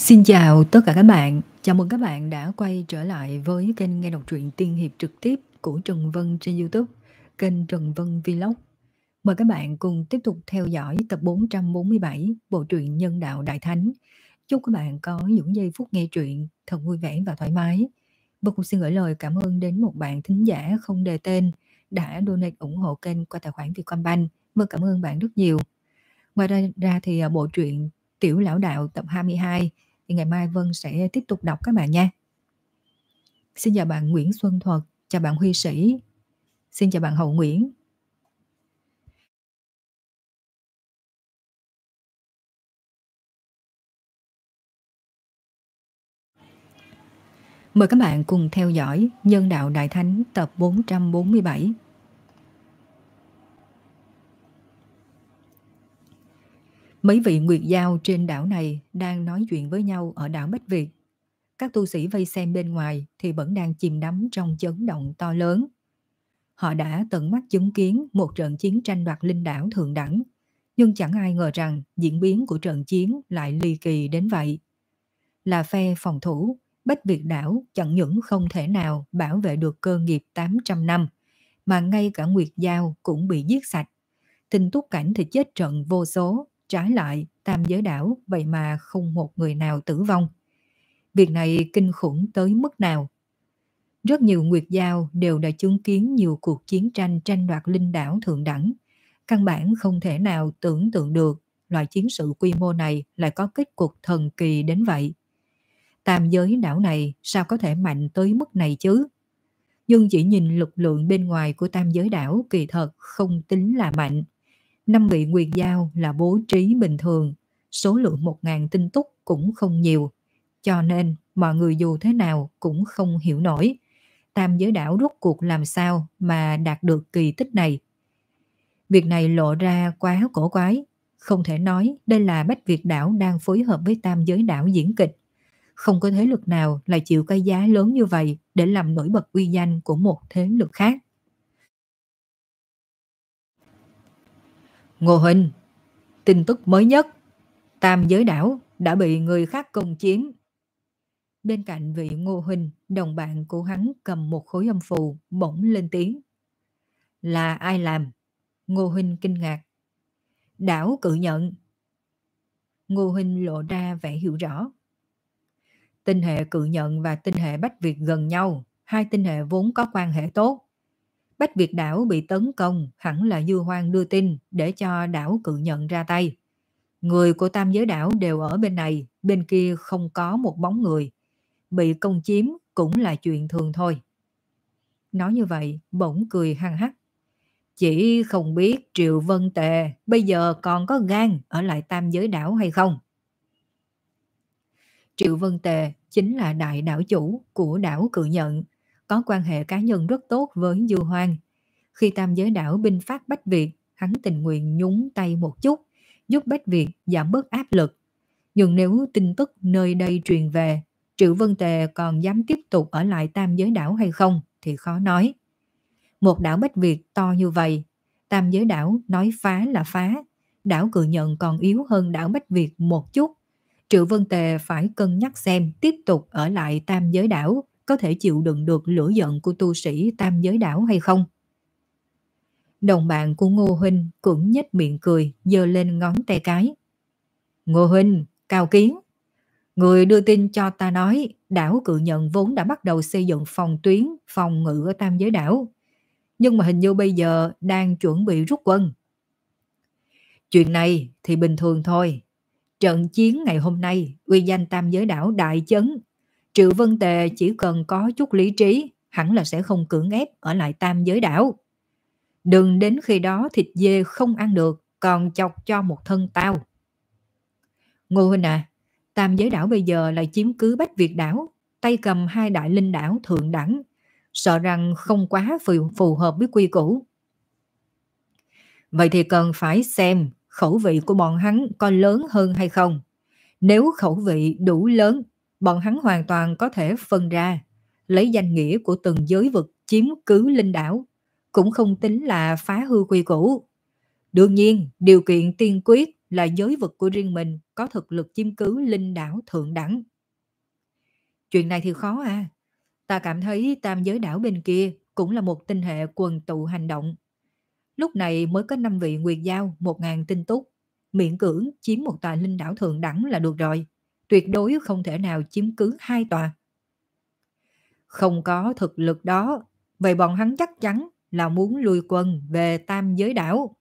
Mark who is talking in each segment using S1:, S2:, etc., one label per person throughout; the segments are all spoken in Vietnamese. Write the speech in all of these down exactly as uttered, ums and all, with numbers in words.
S1: Xin chào tất cả các bạn. Chào mừng các bạn đã quay trở lại với kênh nghe đọc truyện tiên hiệp trực tiếp của Trần Vân trên YouTube, kênh Trần Vân Vlog. Mời các bạn cùng tiếp tục theo dõi tập bốn trăm bốn mươi bảy bộ truyện Nhân đạo Đại Thánh. Chúc các bạn có những giây phút nghe truyện thật vui vẻ và thoải mái. Và cũng xin gửi lời cảm ơn đến một bạn thính giả không đề tên đã donate ủng hộ kênh qua tài khoản Vietcombank. Mời cảm ơn bạn rất nhiều. Ngoài ra, ra thì bộ truyện Tiểu Lão Đạo tập hai mươi hai thì ngày mai Vân sẽ tiếp tục đọc các bạn nha. Xin chào bạn Nguyễn Xuân Thuật, chào bạn Huy Sĩ, xin chào bạn Hậu Nguyễn. Mời các bạn cùng theo dõi Nhân đạo Đại Thánh tập bốn trăm bốn mươi bảy. Mấy vị nguyệt giao trên đảo này đang nói chuyện với nhau ở đảo Bách Việt. Các tu sĩ vây xem bên ngoài thì vẫn đang chìm đắm trong chấn động to lớn. Họ đã tận mắt chứng kiến một trận chiến tranh đoạt linh đảo thượng đẳng, nhưng chẳng ai ngờ rằng diễn biến của trận chiến lại ly kỳ đến vậy. Là phe phòng thủ, Bách Việt đảo chẳng những không thể nào bảo vệ được cơ nghiệp tám trăm năm, mà ngay cả Nguyệt Giao cũng bị giết sạch. Tinh Túc Cảnh thì chết trận vô số, trái lại Tam Giới đảo vậy mà không một người nào tử vong. Việc này kinh khủng tới mức nào? Rất nhiều Nguyệt Giao đều đã chứng kiến nhiều cuộc chiến tranh tranh đoạt linh đảo thượng đẳng. Căn bản không thể nào tưởng tượng được loại chiến sự quy mô này lại có kết cục thần kỳ đến vậy. Tam giới đảo này sao có thể mạnh tới mức này chứ? Nhưng chỉ nhìn lực lượng bên ngoài của tam giới đảo kỳ thật không tính là mạnh. Năm vị Nguyệt Giao là bố trí bình thường, số lượng một ngàn tinh túc cũng không nhiều. Cho nên mọi người dù thế nào cũng không hiểu nổi tam giới đảo rốt cuộc làm sao mà đạt được kỳ tích này. Việc này lộ ra quá cổ quái, không thể nói đây là Bách Việt đảo đang phối hợp với tam giới đảo diễn kịch. Không có thế lực nào lại chịu cái giá lớn như vậy để làm nổi bật uy danh của một thế lực khác. Ngô Huynh, tin tức mới nhất, tam giới đảo đã bị người khác công chiếm. Bên cạnh vị Ngô Huynh, đồng bạn của hắn cầm một khối âm phù bỗng lên tiếng. Là ai làm? Ngô Huynh kinh ngạc. Đảo Cự Nhận. Ngô Huynh lộ ra vẻ hiểu rõ. Tinh hệ Cự Nhận và tinh hệ Bách Việt gần nhau, hai tinh hệ vốn có quan hệ tốt. Bách Việt đảo bị tấn công hẳn là Dư Hoang đưa tin để cho đảo Cự Nhận ra tay. Người của tam giới đảo đều ở bên này, bên kia không có một bóng người. Bị công chiếm cũng là chuyện thường thôi. Nói như vậy, bỗng cười hăng hắc. Chỉ không biết Triệu Vân Tề bây giờ còn có gan ở lại tam giới đảo hay không? Triệu Vân Tề chính là đại đảo chủ của đảo Cự Nhận, có quan hệ cá nhân rất tốt với Dư Hoang. Khi tam giới đảo binh phát Bách Việt, hắn tình nguyện nhúng tay một chút, giúp Bách Việt giảm bớt áp lực. Nhưng nếu tin tức nơi đây truyền về, Triệu Vân Tề còn dám tiếp tục ở lại tam giới đảo hay không thì khó nói. Một đảo Bách Việt to như vậy, tam giới đảo nói phá là phá, đảo Cự Nhận còn yếu hơn đảo Bách Việt một chút. Triệu Vân Tề phải cân nhắc xem tiếp tục ở lại tam giới đảo có thể chịu đựng được lửa giận của tu sĩ tam giới đảo hay không. Đồng bạn của Ngô Huynh cũng nhếch miệng cười, giơ lên ngón tay cái. Ngô Huynh, cao kiến. Người đưa tin cho ta nói đảo Cự Nhận vốn đã bắt đầu xây dựng phòng tuyến, phòng ngự ở tam giới đảo. Nhưng mà hình như bây giờ đang chuẩn bị rút quân. Chuyện này thì bình thường thôi. Trận chiến ngày hôm nay, uy danh tam giới đảo đại chấn. Triệu Vân Tề chỉ cần có chút lý trí, hẳn là sẽ không cưỡng ép ở lại tam giới đảo. Đừng đến khi đó thịt dê không ăn được, còn chọc cho một thân tao. Ngô Huynh à, tam giới đảo bây giờ lại chiếm cứ Bách Việt đảo, tay cầm hai đại linh đảo thượng đẳng, sợ rằng không quá phù, phù hợp với quy củ. Vậy thì cần phải xem khẩu vị của bọn hắn có lớn hơn hay không. Nếu khẩu vị đủ lớn, bọn hắn hoàn toàn có thể phân ra, lấy danh nghĩa của từng giới vực chiếm cứ linh đảo, cũng không tính là phá hư quy củ. Đương nhiên, điều kiện tiên quyết là giới vực của riêng mình có thực lực chiếm cứ linh đảo thượng đẳng. Chuyện này thì khó à. Ta cảm thấy tam giới đảo bên kia cũng là một tinh hệ quần tụ hành động. Lúc này mới có năm vị nguyệt giao, một ngàn tinh túc. Miễn cưỡng chiếm một tòa linh đảo thượng đẳng là được rồi. Tuyệt đối không thể nào chiếm cứ hai tòa. Không có thực lực đó, vậy bọn hắn chắc chắn là muốn lui quân về tam giới đảo.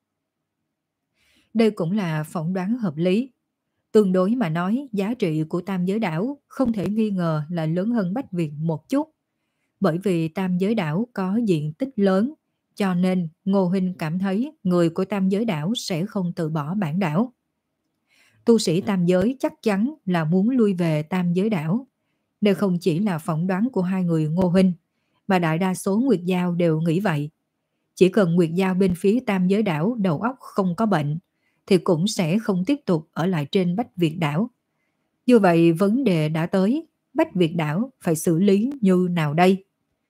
S1: Đây cũng là phỏng đoán hợp lý. Tương đối mà nói, giá trị của tam giới đảo không thể nghi ngờ là lớn hơn Bách Việt một chút. Bởi vì tam giới đảo có diện tích lớn, cho nên Ngô Huynh cảm thấy người của tam giới đảo sẽ không từ bỏ bản đảo. Tu sĩ tam giới chắc chắn là muốn lui về tam giới đảo. Đây không chỉ là phỏng đoán của hai người Ngô Huynh, mà đại đa số Nguyệt Giao đều nghĩ vậy. Chỉ cần Nguyệt Giao bên phía tam giới đảo đầu óc không có bệnh, thì cũng sẽ không tiếp tục ở lại trên Bách Việt đảo. Như vậy vấn đề đã tới, Bách Việt đảo phải xử lý như nào đây?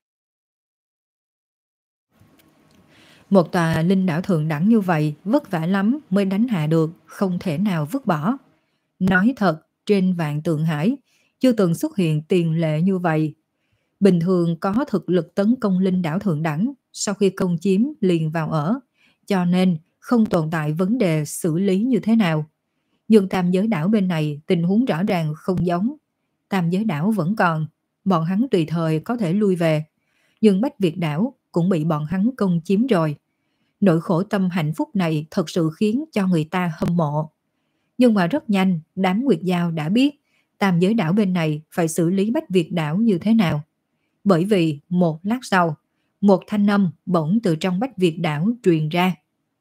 S1: Một tòa linh đảo thượng đẳng như vậy vất vả lắm mới đánh hạ được, không thể nào vứt bỏ. Nói thật, trên vạn tượng hải chưa từng xuất hiện tiền lệ như vậy. Bình thường có thực lực tấn công linh đảo thượng đẳng, sau khi công chiếm liền vào ở, cho nên không tồn tại vấn đề xử lý như thế nào. Nhưng tam giới đảo bên này tình huống rõ ràng không giống. Tam giới đảo vẫn còn, bọn hắn tùy thời có thể lui về. Nhưng Bách Việt đảo cũng bị bọn hắn công chiếm rồi. Nỗi khổ tâm hạnh phúc này thật sự khiến cho người ta hâm mộ. Nhưng mà rất nhanh, đám Nguyệt Giao đã biết tam giới đảo bên này phải xử lý Bách Việt đảo như thế nào. Bởi vì một lát sau, một thanh âm bỗng từ trong Bách Việt đảo truyền ra.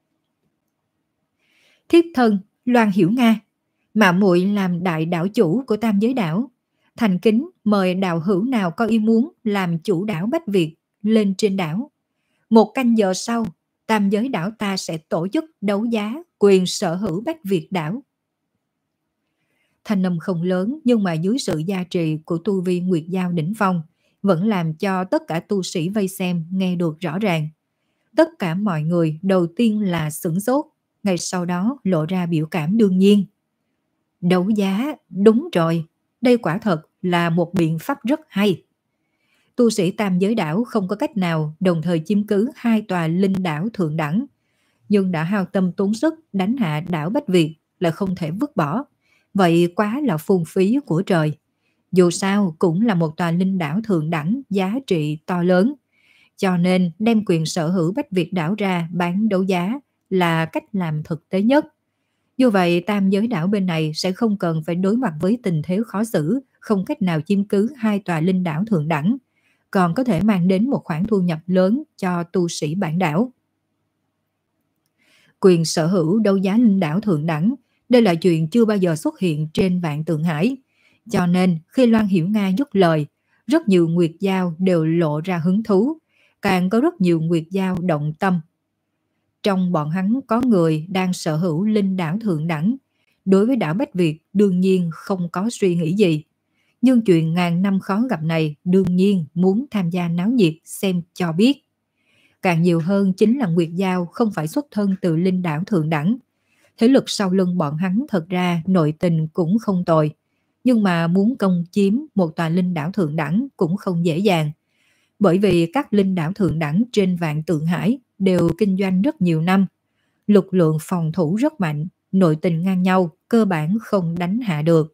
S1: Thiếp thân Loan Hiểu Nga, mạo muội làm đại đảo chủ của tam giới đảo. Thành kính mời đạo hữu nào có ý muốn làm chủ đảo Bách Việt lên trên đảo. Một canh giờ sau, tam giới đảo ta sẽ tổ chức đấu giá quyền sở hữu Bách Việt đảo. Thanh âm không lớn nhưng mà dưới sự gia trì của tu vi Nguyệt Giao đỉnh phong vẫn làm cho tất cả tu sĩ vây xem nghe được rõ ràng. Tất cả mọi người đầu tiên là sửng sốt, ngay sau đó lộ ra biểu cảm đương nhiên. Đấu giá, đúng rồi, đây quả thật là một biện pháp rất hay. Tu sĩ tam giới đảo không có cách nào đồng thời chiếm cứ hai tòa linh đảo thượng đẳng, nhưng đã hao tâm tốn sức đánh hạ đảo Bách Việt là không thể vứt bỏ. Vậy quá là phung phí của trời. Dù sao cũng là một tòa linh đảo thượng đẳng giá trị to lớn, cho nên đem quyền sở hữu Bách Việt đảo ra bán đấu giá là cách làm thực tế nhất. Như vậy tam giới đảo bên này sẽ không cần phải đối mặt với tình thế khó xử, không cách nào chiếm cứ hai tòa linh đảo thượng đẳng, còn có thể mang đến một khoản thu nhập lớn cho tu sĩ bản đảo. Quyền sở hữu đấu giá linh đảo thượng đẳng, đây là chuyện chưa bao giờ xuất hiện trên vạn tượng hải. Cho nên khi Loan Hiểu Nga dứt lời, rất nhiều Nguyệt Giao đều lộ ra hứng thú, càng có rất nhiều Nguyệt Giao động tâm. Trong bọn hắn có người đang sở hữu linh đảo thượng đẳng, đối với đảo Bách Việt đương nhiên không có suy nghĩ gì. Nhưng chuyện ngàn năm khó gặp này đương nhiên muốn tham gia náo nhiệt xem cho biết. Càng nhiều hơn chính là Nguyệt Giao không phải xuất thân từ linh đảo thượng đẳng. Thế lực sau lưng bọn hắn thật ra nội tình cũng không tồi, nhưng mà muốn công chiếm một tòa linh đảo thượng đẳng cũng không dễ dàng. Bởi vì các linh đảo thượng đẳng trên vạn tượng hải đều kinh doanh rất nhiều năm, lực lượng phòng thủ rất mạnh, nội tình ngang nhau, cơ bản không đánh hạ được.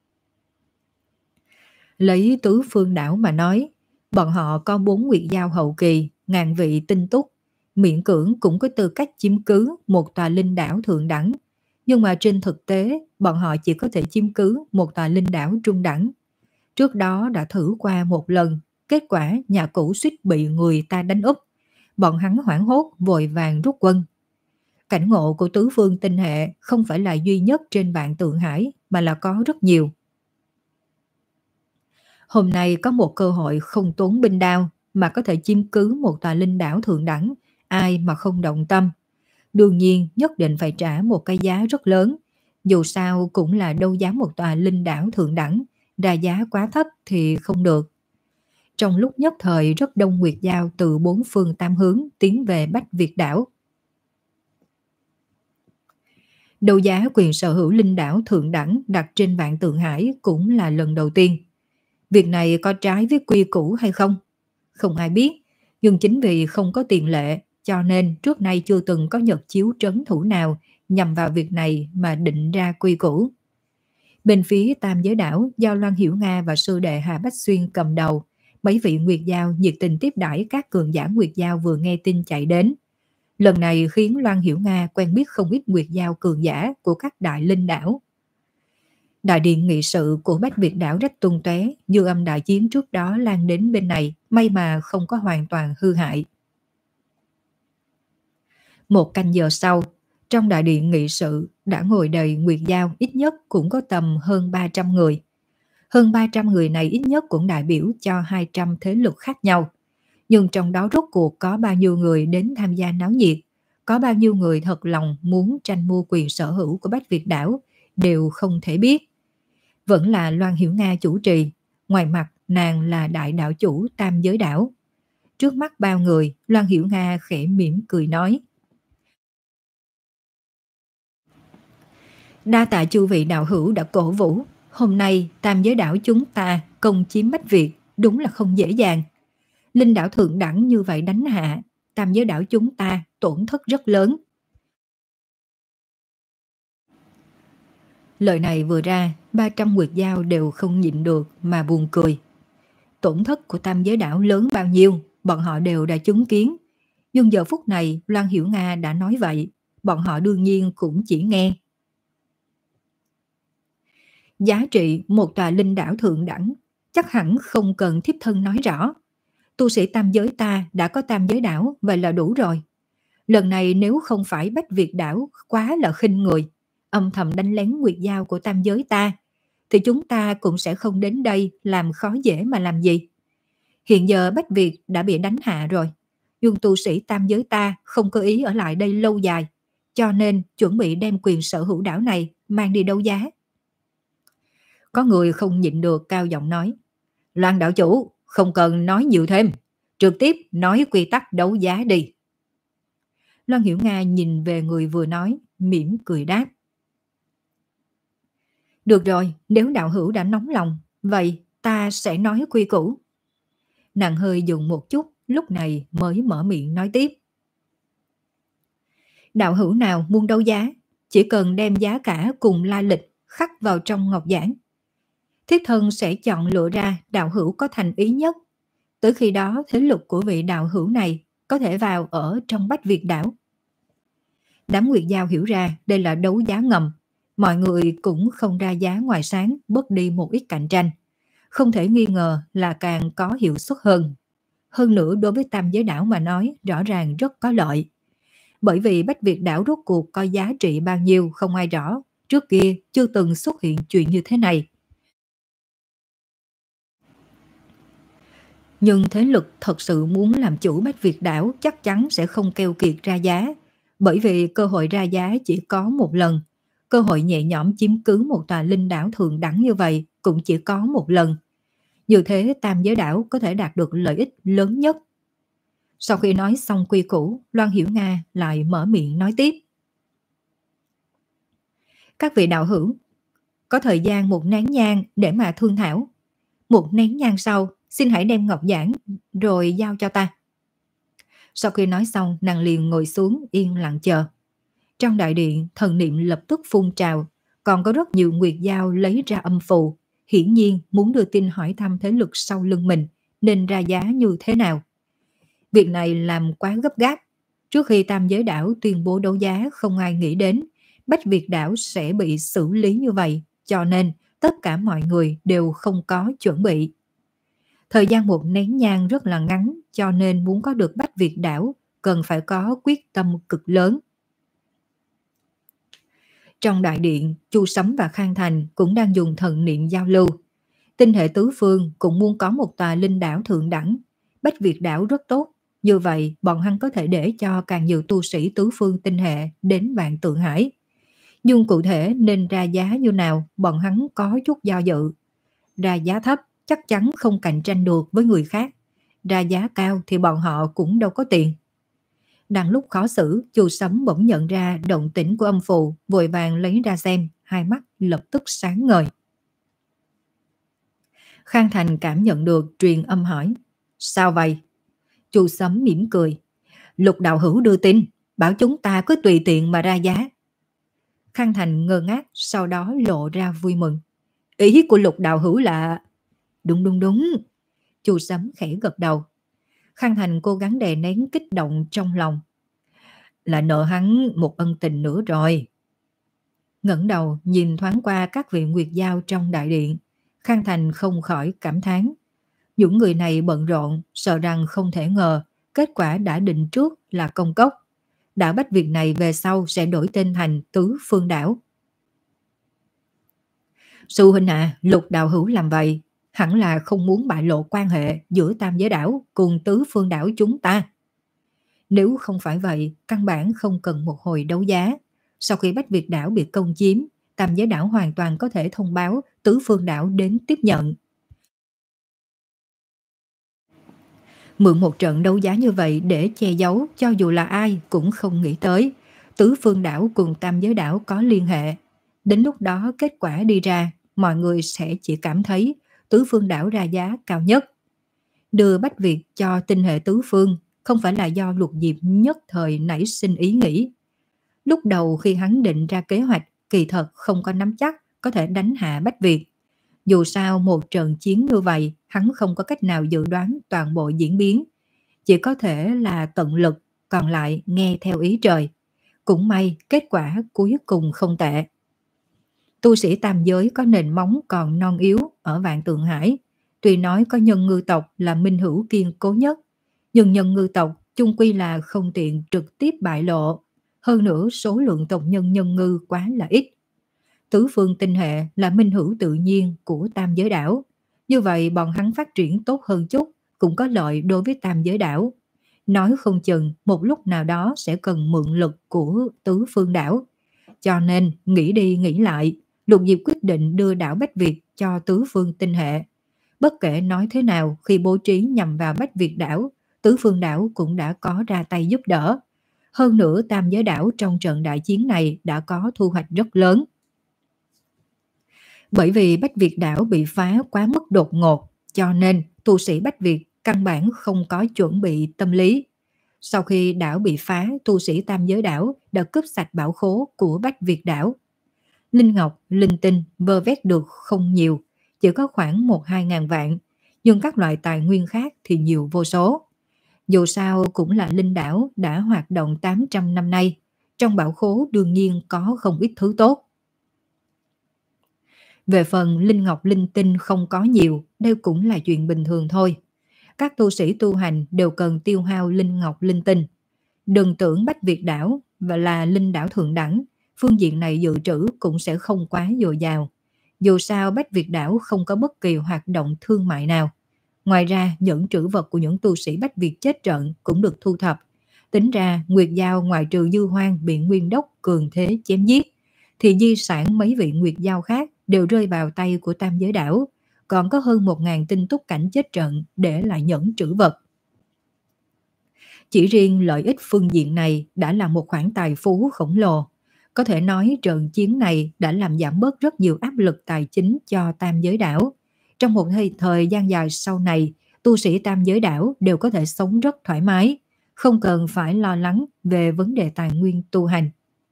S1: Lấy tứ phương đảo mà nói, bọn họ có bốn Nguyệt Giao hậu kỳ, ngàn vị tinh túc, miễn cưỡng cũng có tư cách chiếm cứ một tòa linh đảo thượng đẳng. Nhưng mà trên thực tế, bọn họ chỉ có thể chiếm cứ một tòa linh đảo trung đẳng. Trước đó đã thử qua một lần, kết quả nhà cũ suýt bị người ta đánh úp. Bọn hắn hoảng hốt vội vàng rút quân. Cảnh ngộ của tứ phương tinh hệ không phải là duy nhất trên vạn tượng hải, mà là có rất nhiều. Hôm nay có một cơ hội không tốn binh đao mà có thể chiếm cứ một tòa linh đảo thượng đẳng, ai mà không động tâm. Đương nhiên nhất định phải trả một cái giá rất lớn, dù sao cũng là đấu giá một tòa linh đảo thượng đẳng, ra giá quá thấp thì không được. Trong lúc nhất thời rất đông Nguyệt Giao từ bốn phương tám hướng tiến về Bách Việt đảo. Đấu giá quyền sở hữu linh đảo thượng đẳng đặt trên vạn tượng hải cũng là lần đầu tiên. Việc này có trái với quy củ hay không? Không ai biết, nhưng chính vì không có tiền lệ, cho nên trước nay chưa từng có nhật chiếu trấn thủ nào nhằm vào việc này mà định ra quy củ. Bên phía Tam Giới Đảo do Loan Hiểu Nga và sư đệ Hà Bách Xuyên cầm đầu, mấy vị Nguyệt Giao nhiệt tình tiếp đãi các cường giả Nguyệt Giao vừa nghe tin chạy đến. Lần này khiến Loan Hiểu Nga quen biết không ít Nguyệt Giao cường giả của các đại linh đảo. Đại điện nghị sự của Bách Việt đảo rách tung tóe, dư âm đại chiến trước đó lan đến bên này, may mà không có hoàn toàn hư hại. Một canh giờ sau, trong đại điện nghị sự đã ngồi đầy Nguyệt Giao, ít nhất cũng có tầm hơn ba trăm người. Hơn ba trăm người này ít nhất cũng đại biểu cho hai trăm thế lực khác nhau. Nhưng trong đó rốt cuộc có bao nhiêu người đến tham gia náo nhiệt, có bao nhiêu người thật lòng muốn tranh mua quyền sở hữu của Bách Việt đảo, đều không thể biết. Vẫn là Loan Hiểu Nga chủ trì, ngoài mặt nàng là đại đảo chủ Tam Giới đảo. Trước mắt bao người, Loan Hiểu Nga khẽ mỉm cười nói: đa tạ chư vị đạo hữu đã cổ vũ, hôm nay Tam Giới đảo chúng ta công chiếm Bách Việt đúng là không dễ dàng. Linh đảo thượng đẳng như vậy đánh hạ, Tam Giới đảo chúng ta tổn thất rất lớn. Lời này vừa ra, ba trăm Nguyệt Giao đều không nhịn được mà buồn cười. Tổn thất của Tam Giới đảo lớn bao nhiêu, bọn họ đều đã chứng kiến. Nhưng giờ phút này Loan Hiểu Nga đã nói vậy, bọn họ đương nhiên cũng chỉ nghe. Giá trị một tòa linh đảo thượng đẳng chắc hẳn không cần thiếp thân nói rõ. Tu sĩ Tam Giới ta đã có Tam Giới đảo, vậy là đủ rồi. Lần này nếu không phải Bách Việt đảo quá là khinh người, âm thầm đánh lén Nguyệt Giao của Tam Giới ta, thì chúng ta cũng sẽ không đến đây làm khó dễ mà làm gì. Hiện giờ Bách Việt đã bị đánh hạ rồi, nhưng tu sĩ Tam Giới ta không có ý ở lại đây lâu dài, cho nên chuẩn bị đem quyền sở hữu đảo này mang đi đấu giá. Có người không nhịn được cao giọng nói: Loan đảo chủ, không cần nói nhiều thêm, trực tiếp nói quy tắc đấu giá đi. Loan Hiểu Nga nhìn về người vừa nói, mỉm cười đáp: được rồi, nếu đạo hữu đã nóng lòng, vậy ta sẽ nói quy củ. Nàng hơi dừng một chút, lúc này mới mở miệng nói tiếp: đạo hữu nào muốn đấu giá, chỉ cần đem giá cả cùng lai lịch khắc vào trong ngọc giản. Thiết thân sẽ chọn lựa ra đạo hữu có thành ý nhất. Tới khi đó thế lực của vị đạo hữu này có thể vào ở trong Bách Việt đảo. Đám Nguyệt Giao hiểu ra đây là đấu giá ngầm, mọi người cũng không ra giá ngoài sáng, bớt đi một ít cạnh tranh. Không thể nghi ngờ là càng có hiệu suất hơn. Hơn nữa đối với Tam Giới đảo mà nói rõ ràng rất có lợi. Bởi vì Bách Việt đảo rốt cuộc có giá trị bao nhiêu không ai rõ, trước kia chưa từng xuất hiện chuyện như thế này. Nhưng thế lực thật sự muốn làm chủ Bách Việt đảo chắc chắn sẽ không keo kiệt ra giá, bởi vì cơ hội ra giá chỉ có một lần. Cơ hội nhẹ nhõm chiếm cứ một tòa linh đảo thượng đẳng như vậy cũng chỉ có một lần. Như thế Tam Giới đảo có thể đạt được lợi ích lớn nhất. Sau khi nói xong quy củ, Loan Hiểu Nga lại mở miệng nói tiếp: các vị đạo hữu, có thời gian một nén nhang để mà thương thảo. Một nén nhang sau, xin hãy đem ngọc giản rồi giao cho ta. Sau khi nói xong, nàng liền ngồi xuống yên lặng chờ. Trong đại điện, thần niệm lập tức phun trào, còn có rất nhiều Nguyệt Giao lấy ra âm phù, hiển nhiên muốn đưa tin hỏi thăm thế lực sau lưng mình nên ra giá như thế nào. Việc này làm quá gấp gáp. Trước khi Tam Giới đảo tuyên bố đấu giá, không ai nghĩ đến Bách Việt đảo sẽ bị xử lý như vậy, cho nên tất cả mọi người đều không có chuẩn bị. Thời gian một nén nhang rất là ngắn, cho nên muốn có được Bách Việt đảo cần phải có quyết tâm cực lớn. Trong đại điện, Chu Sấm và Khang Thành cũng đang dùng thần niệm giao lưu. Tinh hệ tứ phương cũng muốn có một tòa linh đảo thượng đẳng. Bách Việt đảo rất tốt, như vậy bọn hắn có thể để cho càng nhiều tu sĩ tứ phương tinh hệ đến Vạn Tượng Hải. Nhưng cụ thể nên ra giá như nào, bọn hắn có chút do dự. Ra giá thấp chắc chắn không cạnh tranh được với người khác. Ra giá cao thì bọn họ cũng đâu có tiền. Đang lúc khó xử, Chu Sấm bỗng nhận ra động tĩnh của âm phù, vội vàng lấy ra xem, hai mắt lập tức sáng ngời. Khang Thành cảm nhận được, truyền âm hỏi: sao vậy? Chu Sấm mỉm cười: Lục đạo hữu đưa tin, bảo chúng ta cứ tùy tiện mà ra giá. Khang Thành ngơ ngác, sau đó lộ ra vui mừng: ý của Lục đạo hữu là... Đúng đúng đúng. Chu Sấm khẽ gật đầu. Khang Thành cố gắng đè nén kích động trong lòng: là nợ hắn một ân tình nữa rồi. Ngẩng đầu nhìn thoáng qua các vị nguyệt giao trong đại điện, Khang Thành không khỏi cảm thán: những người này bận rộn, sợ rằng không thể ngờ kết quả đã định trước là công cốc. Đảo Bách Việt này về sau sẽ đổi tên thành Tứ Phương Đảo. Sư huynh à, Lục đạo hữu làm vậy hẳn là không muốn bại lộ quan hệ giữa Tam Giới Đảo cùng Tứ Phương Đảo chúng ta. Nếu không phải vậy, căn bản không cần một hồi đấu giá. Sau khi Bách Việt đảo bị công chiếm, Tam Giới Đảo hoàn toàn có thể thông báo Tứ Phương Đảo đến tiếp nhận. Mượn một trận đấu giá như vậy để che giấu, cho dù là ai cũng không nghĩ tới Tứ Phương Đảo cùng Tam Giới Đảo có liên hệ. Đến lúc đó kết quả đi ra, mọi người sẽ chỉ cảm thấy Tứ Phương Đảo ra giá cao nhất. Đưa Bách Việt cho tinh hệ tứ phương không phải là do Lục Diệp nhất thời nảy sinh ý nghĩ. Lúc đầu khi hắn định ra kế hoạch, kỳ thật không có nắm chắc có thể đánh hạ Bách Việt. Dù sao một trận chiến như vậy, hắn không có cách nào dự đoán toàn bộ diễn biến. Chỉ có thể là tận lực, còn lại nghe theo ý trời. Cũng may, kết quả cuối cùng không tệ. Tu sĩ tam giới có nền móng còn non yếu ở Vạn Tượng Hải. Tuy nói có nhân ngư tộc là minh hữu kiên cố nhất, nhưng nhân ngư tộc chung quy là không tiện trực tiếp bại lộ. Hơn nữa số lượng tộc nhân nhân ngư quá là ít. Tứ phương tinh hệ là minh hữu tự nhiên của Tam Giới Đảo. Như vậy bọn hắn phát triển tốt hơn chút cũng có lợi đối với Tam Giới Đảo. Nói không chừng một lúc nào đó sẽ cần mượn lực của Tứ Phương Đảo. Cho nên nghĩ đi nghĩ lại, Lục Diệp quyết định đưa đảo Bách Việt cho Tứ Phương tinh hệ. Bất kể nói thế nào, khi bố trí nhằm vào Bách Việt đảo, Tứ Phương đảo cũng đã có ra tay giúp đỡ. Hơn nữa Tam Giới đảo trong trận đại chiến này đã có thu hoạch rất lớn. Bởi vì Bách Việt đảo bị phá quá mức đột ngột, cho nên tu sĩ Bách Việt căn bản không có chuẩn bị tâm lý. Sau khi đảo bị phá, tu sĩ Tam Giới đảo đã cướp sạch bảo khố của Bách Việt đảo. Linh ngọc, linh tinh vơ vét được không nhiều, chỉ có khoảng một hai ngàn vạn, nhưng các loại tài nguyên khác thì nhiều vô số. Dù sao cũng là linh đảo đã hoạt động tám trăm năm nay, trong bảo khố đương nhiên có không ít thứ tốt. Về phần linh ngọc linh tinh không có nhiều, đây cũng là chuyện bình thường thôi. Các tu sĩ tu hành đều cần tiêu hao linh ngọc linh tinh. Đừng tưởng Bách Việt đảo và là linh đảo thượng đẳng, phương diện này dự trữ cũng sẽ không quá dồi dào. Dù sao Bách Việt đảo không có bất kỳ hoạt động thương mại nào. Ngoài ra, những trữ vật của những tu sĩ Bách Việt chết trận cũng được thu thập. Tính ra, Nguyệt Giao ngoài trừ Dư Hoang bị Nguyên Đốc cường thế chém giết, thì di sản mấy vị Nguyệt Giao khác đều rơi vào tay của Tam Giới đảo. Còn có hơn một nghìn tinh túc cảnh chết trận để lại nhẫn trữ vật. Chỉ riêng lợi ích phương diện này đã là một khoản tài phú khổng lồ. Có thể nói trận chiến này đã làm giảm bớt rất nhiều áp lực tài chính cho Tam Giới đảo. Trong một thời gian dài sau này, tu sĩ Tam Giới đảo đều có thể sống rất thoải mái, không cần phải lo lắng về vấn đề tài nguyên tu hành.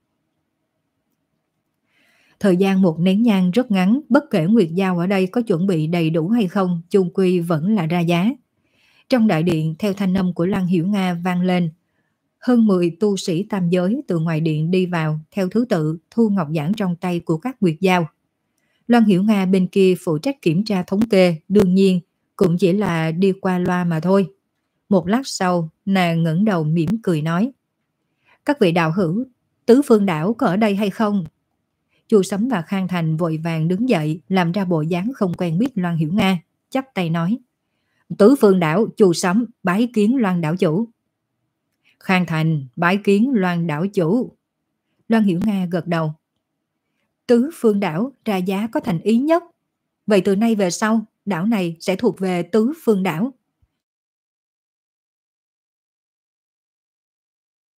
S1: Thời gian một nén nhang rất ngắn, bất kể Nguyệt Giao ở đây có chuẩn bị đầy đủ hay không, chung quy vẫn là ra giá. Trong đại điện, theo thanh âm của Lăng Hiểu Nga vang lên, hơn mười tu sĩ tam giới từ ngoài điện đi vào, theo thứ tự thu ngọc giản trong tay của các Nguyệt Giao. Lăng Hiểu Nga bên kia phụ trách kiểm tra thống kê, đương nhiên cũng chỉ là đi qua loa mà thôi. Một lát sau, nàng ngẩng đầu mỉm cười nói: các vị đạo hữu, Tứ Phương đảo có ở đây hay không? Chu Sấm và Khang Thành vội vàng đứng dậy, làm ra bộ dáng không quen biết Loan Hiểu Nga, chắp tay nói: Tứ Phương đảo, Chu Sấm bái kiến Loan đảo chủ. Khang Thành bái kiến Loan đảo chủ. Loan Hiểu Nga gật đầu. Tứ Phương đảo ra giá có thành ý nhất. Vậy từ nay về sau, đảo này sẽ thuộc về Tứ Phương đảo.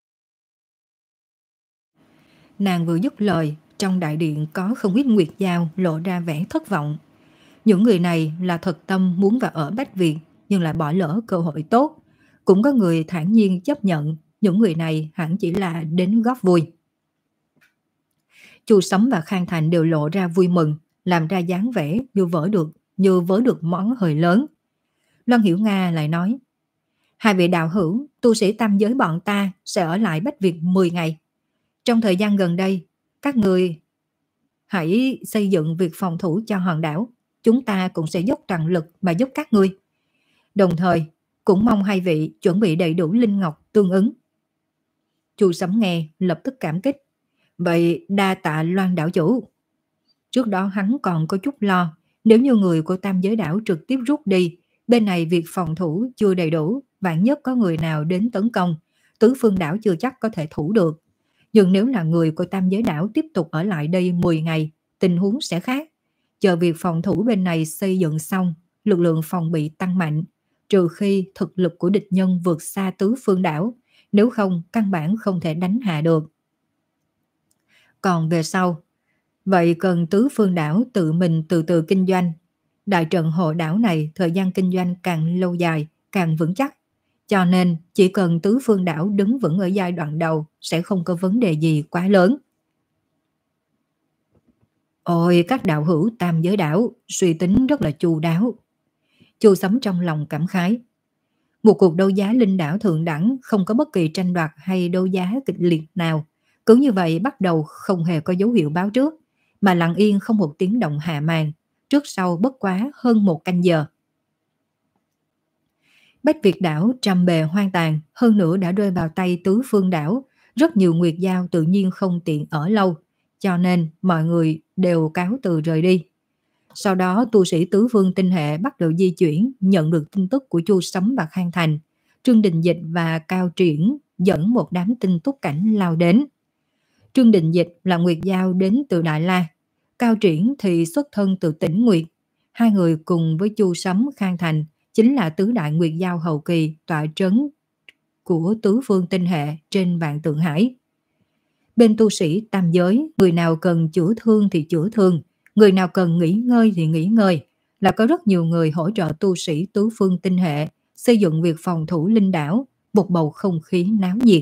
S1: Nàng vừa dứt lời, trong đại điện có không ít nguyệt dao lộ ra vẻ thất vọng. Những người này là thật tâm muốn vào ở Bách Việt nhưng lại bỏ lỡ cơ hội tốt. Cũng có người thản nhiên chấp nhận, những người này hẳn chỉ là đến góp vui. Chu Sấm và Khang Thành đều lộ ra vui mừng, làm ra dáng vẻ như vỡ được, như vỡ được món hời lớn. Loan Hiểu Nga lại nói, hai vị đạo hữu, tu sĩ tam giới bọn ta sẽ ở lại Bách Việt mười ngày. Trong thời gian gần đây, các người hãy xây dựng việc phòng thủ cho hòn đảo. Chúng ta cũng sẽ dốc toàn lực mà giúp các ngươi. Đồng thời, cũng mong hai vị chuẩn bị đầy đủ linh ngọc tương ứng. Chu Sấm nghe lập tức cảm kích. Vậy đa tạ Loan đảo chủ. Trước đó hắn còn có chút lo, nếu như người của tam giới đảo trực tiếp rút đi, bên này việc phòng thủ chưa đầy đủ, vạn nhất có người nào đến tấn công, tứ phương đảo chưa chắc có thể thủ được. Nhưng nếu là người của tam giới đảo tiếp tục ở lại đây mười ngày, tình huống sẽ khác. Chờ việc phòng thủ bên này xây dựng xong, lực lượng phòng bị tăng mạnh, trừ khi thực lực của địch nhân vượt xa tứ phương đảo, nếu không căn bản không thể đánh hạ được. Còn về sau, vậy cần tứ phương đảo tự mình từ từ kinh doanh. Đại trận hộ đảo này thời gian kinh doanh càng lâu dài, càng vững chắc. Cho nên chỉ cần tứ phương đảo đứng vững ở giai đoạn đầu sẽ không có vấn đề gì quá lớn. Ôi các đạo hữu tam giới đảo, suy tính rất là chu đáo. Chu Sấm trong lòng cảm khái. Một cuộc đấu giá linh đảo thượng đẳng không có bất kỳ tranh đoạt hay đấu giá kịch liệt nào. Cứ như vậy bắt đầu không hề có dấu hiệu báo trước, mà lặng yên không một tiếng động hạ màn, trước sau bất quá hơn một canh giờ. Bách Việt đảo trăm bề hoang tàn, hơn nữa đã rơi vào tay tứ phương đảo, rất nhiều nguyệt dao tự nhiên không tiện ở lâu, cho nên mọi người đều cáo từ rời đi. Sau đó tu sĩ tứ phương tinh hệ bắt đầu di chuyển, nhận được tin tức của Chu Sấm và Khang Thành. Trương Đình Dịch và Cao Triển dẫn một đám tinh túc cảnh lao đến. Trương Đình Dịch là nguyệt dao đến từ Đại La, Cao Triển thì xuất thân từ Tỉnh Nguyệt. Hai người cùng với Chu Sấm, Khang Thành chính là tứ đại nguyệt dao hậu kỳ tọa trấn của tứ phương tinh hệ trên vạn tượng hải. Bên tu sĩ tam giới, người nào cần chữa thương thì chữa thương, người nào cần nghỉ ngơi thì nghỉ ngơi, là có rất nhiều người hỗ trợ tu sĩ tứ phương tinh hệ xây dựng việc phòng thủ linh đảo, một bầu không khí náo nhiệt.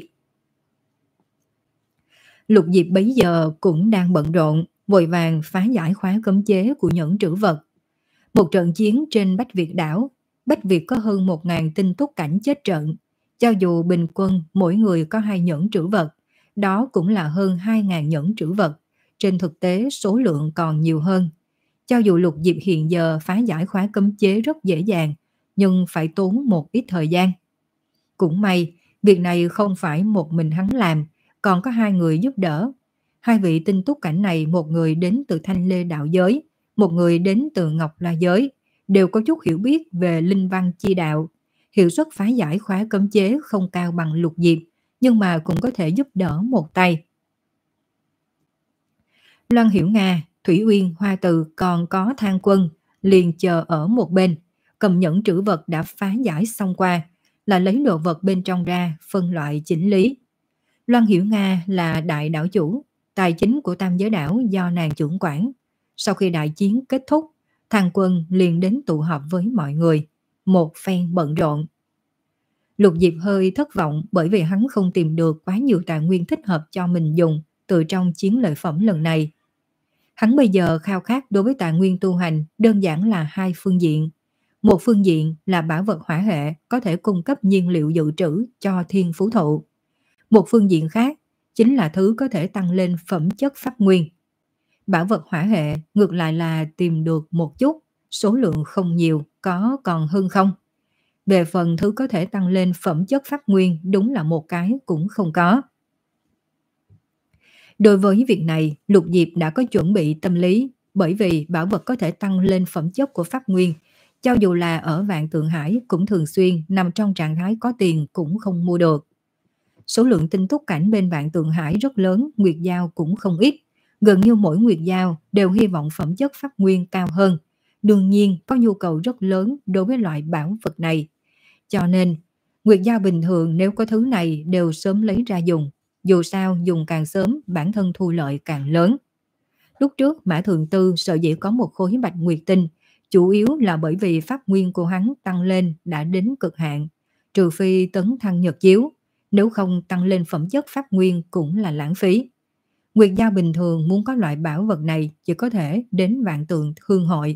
S1: Lục Diệp bấy giờ cũng đang bận rộn, vội vàng phá giải khóa cấm chế của nhẫn trữ vật. Một trận chiến trên Bách Việt đảo, Bách Việt có hơn một ngàn tinh túc cảnh chết trận. Cho dù bình quân mỗi người có hai nhẫn trữ vật, đó cũng là hơn hai ngàn nhẫn trữ vật. Trên thực tế số lượng còn nhiều hơn. Cho dù Lục Diệp hiện giờ phá giải khóa cấm chế rất dễ dàng, nhưng phải tốn một ít thời gian. Cũng may, việc này không phải một mình hắn làm, còn có hai người giúp đỡ. Hai vị tinh túc cảnh này, một người đến từ Thanh Lê đạo giới, một người đến từ Ngọc La giới, đều có chút hiểu biết về linh văn chi đạo. Hiệu suất phá giải khóa cấm chế không cao bằng Lục Diệp, nhưng mà cũng có thể giúp đỡ một tay. Loan Hiểu Nga, Thủy Uyên, Hoa Từ còn có Thang Quân liền chờ ở một bên, cầm nhẫn trữ vật đã phá giải xong qua, là lấy đồ vật bên trong ra phân loại chỉnh lý. Loan Hiểu Nga là đại đảo chủ, tài chính của tam giới đảo do nàng trưởng quản. Sau khi đại chiến kết thúc, Thang Quân liền đến tụ họp với mọi người, một phen bận rộn. Lục Diệp hơi thất vọng bởi vì hắn không tìm được quá nhiều tài nguyên thích hợp cho mình dùng từ trong chiến lợi phẩm lần này. Hắn bây giờ khao khát đối với tài nguyên tu hành đơn giản là hai phương diện. Một phương diện là bảo vật hỏa hệ có thể cung cấp nhiên liệu dự trữ cho thiên phú thụ. Một phương diện khác chính là thứ có thể tăng lên phẩm chất pháp nguyên. Bảo vật hỏa hệ ngược lại là tìm được một chút, số lượng không nhiều, có còn hơn không. Về phần thứ có thể tăng lên phẩm chất pháp nguyên đúng là một cái cũng không có. Đối với việc này, Lục Diệp đã có chuẩn bị tâm lý, bởi vì bảo vật có thể tăng lên phẩm chất của pháp nguyên, cho dù là ở Vạn Tượng Hải cũng thường xuyên nằm trong trạng thái có tiền cũng không mua được. Số lượng tinh túc cảnh bên Vạn Tượng Hải rất lớn, nguyệt dao cũng không ít, gần như mỗi nguyệt dao đều hy vọng phẩm chất pháp nguyên cao hơn, đương nhiên có nhu cầu rất lớn đối với loại bảo vật này. Cho nên, nguyệt dao bình thường nếu có thứ này đều sớm lấy ra dùng. Dù sao dùng càng sớm, bản thân thu lợi càng lớn. Lúc trước Mã Thượng Tư sở dĩ có một khối bạch nguyệt tinh, chủ yếu là bởi vì pháp nguyên của hắn tăng lên đã đến cực hạn, trừ phi tấn thăng nhật chiếu, nếu không tăng lên phẩm chất pháp nguyên cũng là lãng phí. Nguyệt Giao bình thường muốn có loại bảo vật này chỉ có thể đến Vạn Tượng Thương hội.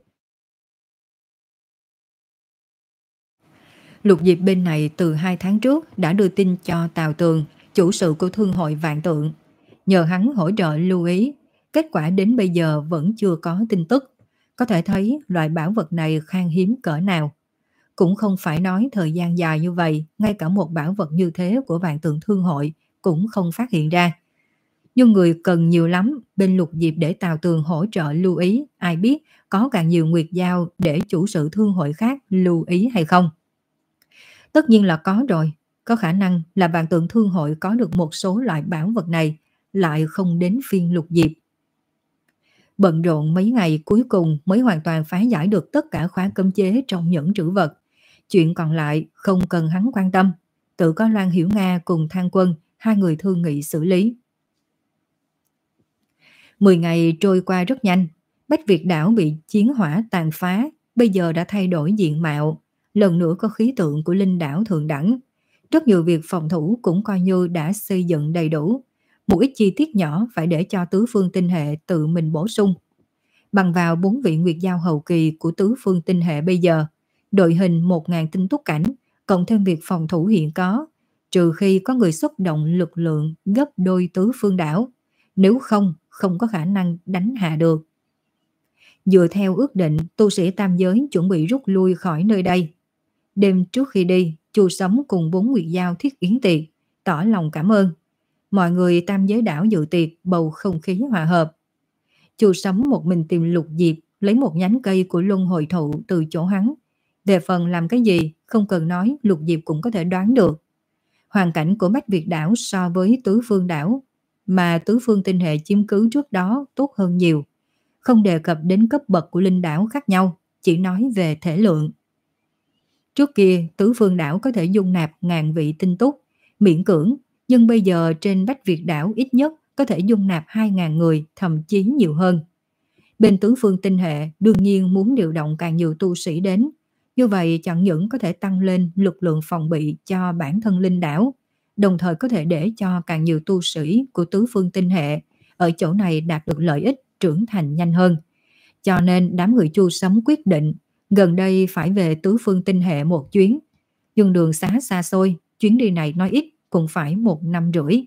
S1: Lục Diệp bên này từ hai tháng trước đã đưa tin cho Tào Tường, chủ sự của Thương hội Vạn Tượng, nhờ hắn hỗ trợ lưu ý. Kết quả đến bây giờ vẫn chưa có tin tức. Có thể thấy loại bảo vật này khan hiếm cỡ nào. Cũng không phải nói thời gian dài như vậy, ngay cả một bảo vật như thế của Vạn Tượng Thương hội cũng không phát hiện ra. Nhưng người cần nhiều lắm, bên Lục Diệp để Tào Tường hỗ trợ lưu ý, ai biết có càng nhiều nguyệt giao để chủ sự thương hội khác lưu ý hay không. Tất nhiên là có rồi, có khả năng là Vạn Tượng Thương hội có được một số loại bảo vật này, lại không đến phiên Lục Diệp. Bận rộn mấy ngày cuối cùng mới hoàn toàn phá giải được tất cả khóa cấm chế trong nhẫn trữ vật. Chuyện còn lại không cần hắn quan tâm, tự có Loan Hiểu Nga cùng Thang Quân, hai người thương nghị xử lý. Mười ngày trôi qua rất nhanh, Bách Việt đảo bị chiến hỏa tàn phá, bây giờ đã thay đổi diện mạo, lần nữa có khí tượng của linh đảo thượng đẳng. Rất nhiều việc phòng thủ cũng coi như đã xây dựng đầy đủ, một ít chi tiết nhỏ phải để cho tứ phương tinh hệ tự mình bổ sung. Bằng vào bốn vị nguyệt giao hậu kỳ của tứ phương tinh hệ bây giờ, đội hình một nghìn tinh túc cảnh, cộng thêm việc phòng thủ hiện có, trừ khi có người xuất động lực lượng gấp đôi tứ phương đảo, nếu không, không có khả năng đánh hạ được. Dựa theo ước định, tu sĩ tam giới chuẩn bị rút lui khỏi nơi đây. Đêm trước khi đi, Chu Sấm cùng bốn nguyệt giao thiết yến tiệc, tỏ lòng cảm ơn. Mọi người tam giới đảo dự tiệc, bầu không khí hòa hợp. Chu Sấm một mình tìm Lục Diệp, lấy một nhánh cây của luân hồi thụ từ chỗ hắn. Về phần làm cái gì, không cần nói, Lục Diệp cũng có thể đoán được. Hoàn cảnh của Bách Việt đảo so với tứ phương đảo mà tứ phương tinh hệ chiếm cứ trước đó tốt hơn nhiều. Không đề cập đến cấp bậc của linh đảo khác nhau, chỉ nói về thể lượng. Trước kia, tứ phương đảo có thể dung nạp ngàn vị tinh túc, miễn cưỡng, nhưng bây giờ trên Bách Việt đảo ít nhất có thể dung nạp hai nghìn người, thậm chí nhiều hơn. Bên tứ phương tinh hệ đương nhiên muốn điều động càng nhiều tu sĩ đến, như vậy chẳng những có thể tăng lên lực lượng phòng bị cho bản thân linh đảo, đồng thời có thể để cho càng nhiều tu sĩ của tứ phương tinh hệ ở chỗ này đạt được lợi ích, trưởng thành nhanh hơn. Cho nên đám người Chu Sấm quyết định gần đây phải về tứ phương tinh hệ một chuyến. Nhưng đường xá xa xôi, chuyến đi này nói ít cũng phải một năm rưỡi.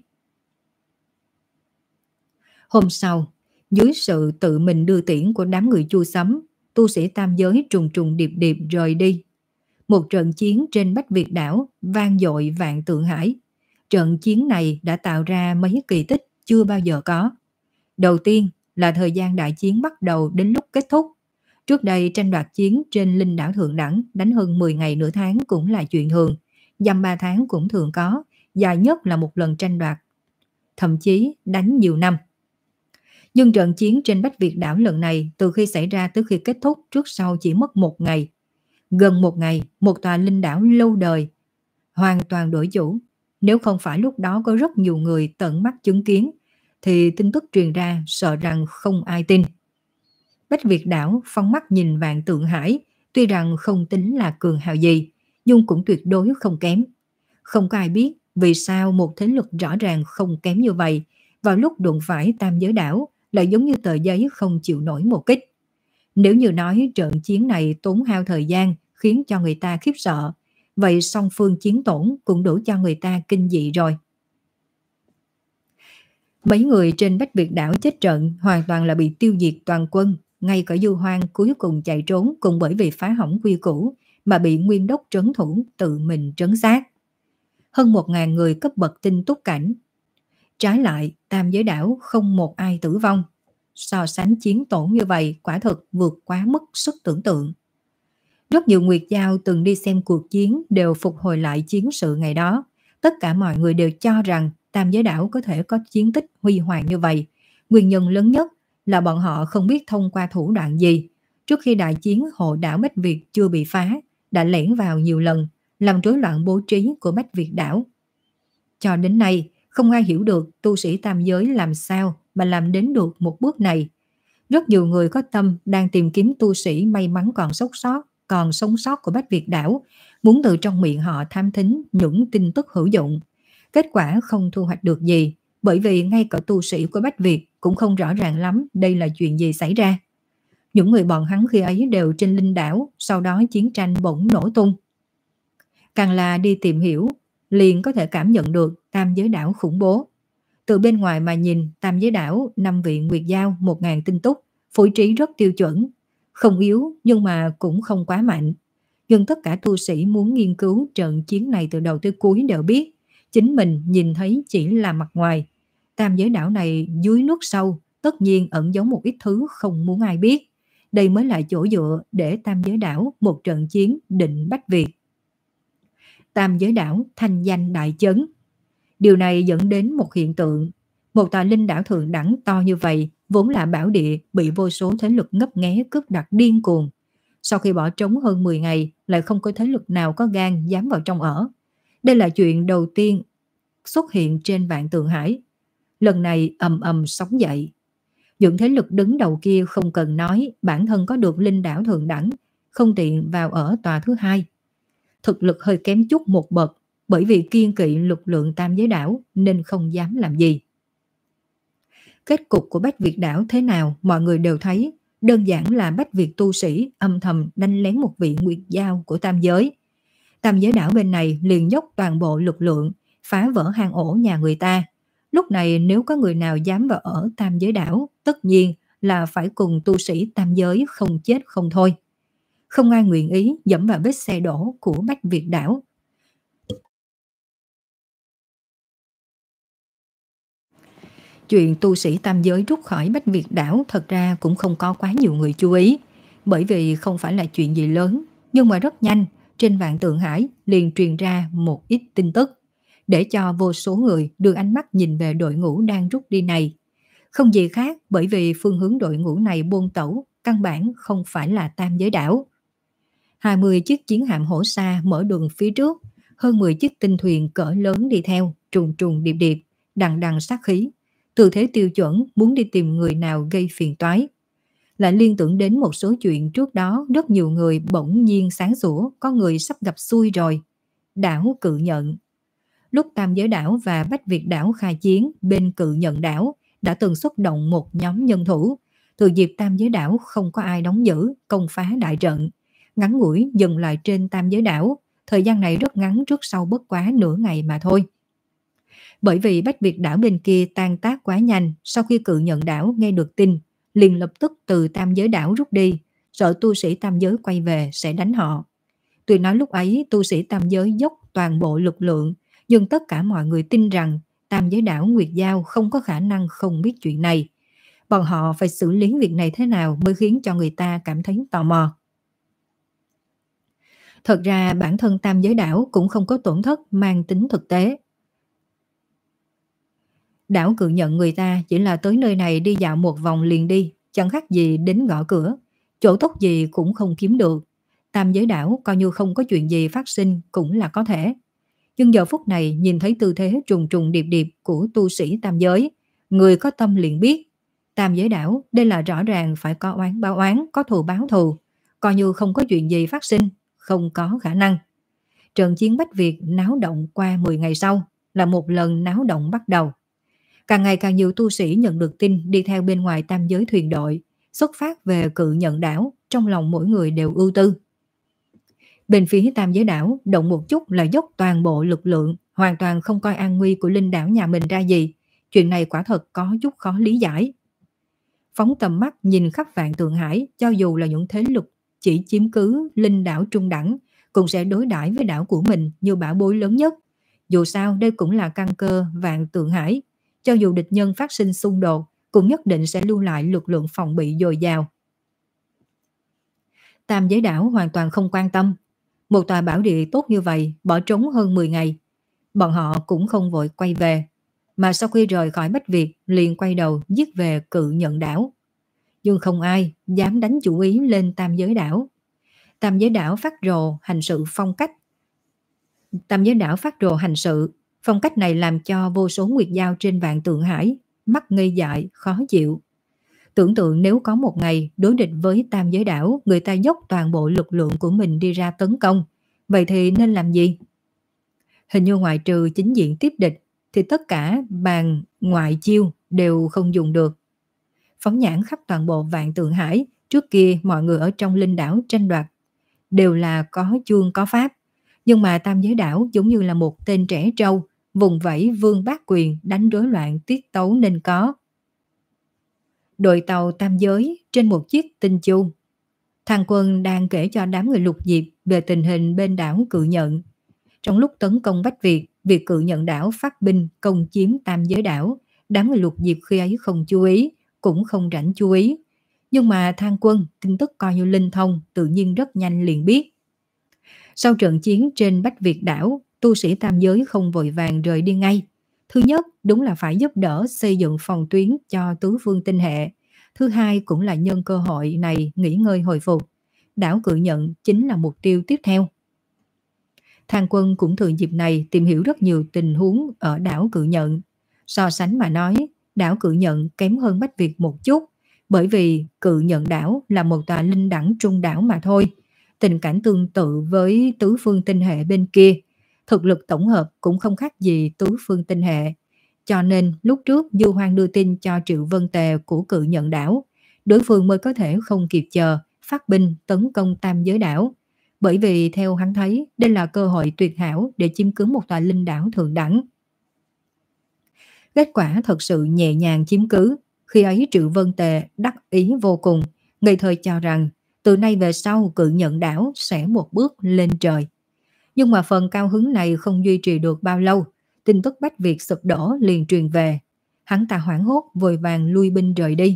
S1: Hôm sau, dưới sự tự mình đưa tiễn của đám người Chu Sấm, tu sĩ tam giới trùng trùng điệp điệp rời đi. Một trận chiến trên Bách Việt đảo vang dội vạn tượng hải. Trận chiến này đã tạo ra mấy kỳ tích chưa bao giờ có. Đầu tiên là thời gian đại chiến bắt đầu đến lúc kết thúc. Trước đây tranh đoạt chiến trên linh đảo thượng đẳng đánh hơn mười ngày nửa tháng cũng là chuyện thường, dăm ba tháng cũng thường có, dài nhất là một lần tranh đoạt, thậm chí đánh nhiều năm. Nhưng trận chiến trên Bách Việt đảo lần này từ khi xảy ra tới khi kết thúc trước sau chỉ mất một ngày. Gần một ngày, một tòa linh đảo lâu đời hoàn toàn đổi chủ. Nếu không phải lúc đó có rất nhiều người tận mắt chứng kiến, thì tin tức truyền ra sợ rằng không ai tin. Bách Việt đảo phóng mắt nhìn vạn tượng hải, tuy rằng không tính là cường hào gì, nhưng cũng tuyệt đối không kém. Không có ai biết vì sao một thế lực rõ ràng không kém như vậy, vào lúc đụng phải tam giới đảo lại giống như tờ giấy không chịu nổi một kích. Nếu như nói trận chiến này tốn hao thời gian khiến cho người ta khiếp sợ, vậy song phương chiến tổn cũng đủ cho người ta kinh dị rồi. Mấy người trên Bách Việt đảo chết trận hoàn toàn là bị tiêu diệt toàn quân, ngay cả Du Hoang cuối cùng chạy trốn cũng bởi vì phá hỏng quy củ mà bị nguyên đốc trấn thủ tự mình trấn sát. Hơn một ngàn người cấp bậc tinh túc cảnh. Trái lại, tam giới đảo không một ai tử vong. So sánh chiến tổn như vậy quả thực vượt quá mức sức tưởng tượng. Rất nhiều nguyệt giao từng đi xem cuộc chiến đều phục hồi lại chiến sự ngày đó. Tất cả mọi người đều cho rằng tam giới đảo có thể có chiến tích huy hoàng như vậy. Nguyên nhân lớn nhất là bọn họ không biết thông qua thủ đoạn gì. Trước khi đại chiến hộ đảo Bách Việt chưa bị phá, đã lẻn vào nhiều lần, làm rối loạn bố trí của Bách Việt đảo. Cho đến nay, Không ai hiểu được tu sĩ tam giới làm sao mà làm đến được một bước này. Rất nhiều người có tâm đang tìm kiếm tu sĩ may mắn còn sống sót, còn sống sót của Bách Việt đảo, muốn từ trong miệng họ tham thính những tin tức hữu dụng. Kết quả không thu hoạch được gì, bởi vì ngay cả tu sĩ của Bách Việt cũng không rõ ràng lắm đây là chuyện gì xảy ra. Những người bọn hắn khi ấy đều trên linh đảo, sau đó chiến tranh bỗng nổ tung. Càng là đi tìm hiểu, liền có thể cảm nhận được tam giới đảo khủng bố. Từ bên ngoài mà nhìn, tam giới đảo, năm vị nguyệt giao, một ngàn tinh túc, phối trí rất tiêu chuẩn. Không yếu nhưng mà cũng không quá mạnh. Nhưng tất cả tu sĩ muốn nghiên cứu trận chiến này từ đầu tới cuối đều biết, chính mình nhìn thấy chỉ là mặt ngoài. Tam giới đảo này dưới nước sâu, tất nhiên ẩn giấu một ít thứ không muốn ai biết. Đây mới là chỗ dựa để tam giới đảo một trận chiến định Bách Việt. Tam giới đảo thanh danh đại chấn. Điều này dẫn đến một hiện tượng. Một tòa linh đảo thượng đẳng to như vậy, vốn là bảo địa bị vô số thế lực ngấp nghé cướp đoạt điên cuồng. Sau khi bỏ trống hơn mười ngày, lại không có thế lực nào có gan dám vào trong ở. Đây là chuyện đầu tiên xuất hiện trên vạn tượng hải. Lần này ầm ầm sóng dậy. Những thế lực đứng đầu kia không cần nói, bản thân có được linh đảo thượng đẳng, không tiện vào ở tòa thứ hai. Thực lực hơi kém chút một bậc, bởi vì kiên kỵ lực lượng tam giới đảo nên không dám làm gì. Kết cục của Bách Việt đảo thế nào mọi người đều thấy, đơn giản là Bách Việt tu sĩ âm thầm đánh lén một vị nguyệt giao của tam giới. Tam giới đảo bên này liền dốc toàn bộ lực lượng, phá vỡ hang ổ nhà người ta. Lúc này nếu có người nào dám vào ở tam giới đảo, tất nhiên là phải cùng tu sĩ tam giới không chết không thôi. Không ai nguyện ý dẫm vào vết xe đổ của Bách Việt đảo. Chuyện tu sĩ tam giới rút khỏi Bách Việt đảo thật ra cũng không có quá nhiều người chú ý, bởi vì không phải là chuyện gì lớn, nhưng mà rất nhanh, trên vạn tượng hải liền truyền ra một ít tin tức, để cho vô số người đưa ánh mắt nhìn về đội ngũ đang rút đi này. Không gì khác bởi vì phương hướng đội ngũ này buôn tẩu, căn bản không phải là tam giới đảo. hai mươi chiếc chiến hạm hổ xa mở đường phía trước, hơn mười chiếc tinh thuyền cỡ lớn đi theo, trùng trùng điệp điệp, đằng đằng sát khí. Tư thế tiêu chuẩn muốn đi tìm người nào gây phiền toái. Lại liên tưởng đến một số chuyện trước đó rất nhiều người bỗng nhiên sáng sủa, có người sắp gặp xui rồi. Đảo Cự Nhận. Lúc tam giới đảo và Bách Việt đảo khai chiến, bên Cự Nhận đảo đã từng xuất động một nhóm nhân thủ. Từ dịp tam giới đảo không có ai đóng giữ, công phá đại trận. Ngắn ngủi dừng lại trên tam giới đảo, thời gian này rất ngắn, trước sau bất quá nửa ngày mà thôi. Bởi vì Bách Việt đảo bên kia tan tác quá nhanh, sau khi Cự Nhận đảo nghe được tin, liền lập tức từ tam giới đảo rút đi, sợ tu sĩ tam giới quay về sẽ đánh họ. Tuy nói lúc ấy tu sĩ tam giới dốc toàn bộ lực lượng, nhưng tất cả mọi người tin rằng tam giới đảo Nguyệt Giao không có khả năng không biết chuyện này. Bọn họ phải xử lý việc này thế nào mới khiến cho người ta cảm thấy tò mò. Thật ra bản thân tam giới đảo cũng không có tổn thất mang tính thực tế. Đảo Cự Nhận người ta chỉ là tới nơi này đi dạo một vòng liền đi, chẳng khác gì đến gõ cửa, chỗ tốt gì cũng không kiếm được. Tam giới đảo coi như không có chuyện gì phát sinh cũng là có thể. Nhưng giờ phút này nhìn thấy tư thế trùng trùng điệp điệp của tu sĩ tam giới, người có tâm liền biết, tam giới đảo đây là rõ ràng phải có oán báo oán, có thù báo thù, coi như không có chuyện gì phát sinh, không có khả năng. Trận chiến Bách Việt náo động qua mười ngày sau, là một lần náo động bắt đầu. Càng ngày càng nhiều tu sĩ nhận được tin đi theo bên ngoài tam giới thuyền đội, xuất phát về Cự Nhận đảo, trong lòng mỗi người đều ưu tư. Bên phía tam giới đảo, động một chút là dốc toàn bộ lực lượng, hoàn toàn không coi an nguy của linh đảo nhà mình ra gì. Chuyện này quả thật có chút khó lý giải. Phóng tầm mắt nhìn khắp vạn tượng hải, cho dù là những thế lực chỉ chiếm cứ linh đảo trung đẳng, cũng sẽ đối đãi với đảo của mình như bảo bối lớn nhất. Dù sao đây cũng là căn cơ vạn tượng hải. Cho dù địch nhân phát sinh xung đột, cũng nhất định sẽ lưu lại lực lượng phòng bị dồi dào. Tam giới đảo hoàn toàn không quan tâm. Một tòa bảo địa tốt như vậy, bỏ trống hơn mười ngày. Bọn họ cũng không vội quay về, mà sau khi rời khỏi Bách Việt, liền quay đầu giết về Cự Nhận đảo. Nhưng không ai dám đánh chủ ý lên tam giới đảo. Tam giới đảo phát rồ hành sự phong cách. Tam giới đảo phát rồ hành sự, Phong cách này làm cho vô số nguyệt dao trên vạn Tượng Hải mắt ngây dại, khó chịu. Tưởng tượng nếu có một ngày đối địch với tam giới đảo, người ta dốc toàn bộ lực lượng của mình đi ra tấn công, vậy thì nên làm gì? Hình như ngoại trừ chính diện tiếp địch thì tất cả bàn ngoại chiêu đều không dùng được. Phóng nhãn khắp toàn bộ vạn Tượng Hải, trước kia mọi người ở trong linh đảo tranh đoạt đều là có chương có pháp, nhưng mà tam giới đảo giống như là một tên trẻ trâu, vùng vẫy vương bát quyền đánh rối loạn tiết tấu nên có. Đội tàu tam giới trên một chiếc tinh chu. Thang Quân đang kể cho đám người Lục Diệp về tình hình bên đảo Cự Nhận. Trong lúc tấn công Bách Việt, việc Cự Nhận đảo phát binh công chiếm tam giới đảo, đám người Lục Diệp khi ấy không chú ý, cũng không rảnh chú ý. Nhưng mà Thang Quân tin tức coi như linh thông, tự nhiên rất nhanh liền biết. Sau trận chiến trên Bách Việt đảo, tu sĩ tam giới không vội vàng rời đi ngay. Thứ nhất, đúng là phải giúp đỡ xây dựng phòng tuyến cho tứ phương tinh hệ. Thứ hai cũng là nhân cơ hội này nghỉ ngơi hồi phục. Đảo Cự Nhận chính là mục tiêu tiếp theo. Thang Quân cũng thừa dịp này tìm hiểu rất nhiều tình huống ở đảo Cự Nhận. So sánh mà nói, đảo Cự Nhận kém hơn Bách Việt một chút, bởi vì Cự Nhận đảo là một tòa linh đẳng trung đảo mà thôi. Tình cảnh tương tự với tứ phương tinh hệ bên kia, thực lực tổng hợp cũng không khác gì tứ phương tinh hệ. Cho nên lúc trước Du Hoang đưa tin cho Triệu Vân Tề của Cự Nhận đảo, đối phương mới có thể không kịp chờ phát binh tấn công tam giới đảo. Bởi vì theo hắn thấy, đây là cơ hội tuyệt hảo để chiếm cứ một tòa linh đảo thượng đẳng. Kết quả thật sự nhẹ nhàng chiếm cứ. Khi ấy Triệu Vân Tề đắc ý vô cùng, ngây thơ cho rằng từ nay về sau Cự Nhận đảo sẽ một bước lên trời. Nhưng mà phần cao hứng này không duy trì được bao lâu, tin tức Bách Việt sụp đổ liền truyền về. Hắn ta hoảng hốt vội vàng lui binh rời đi.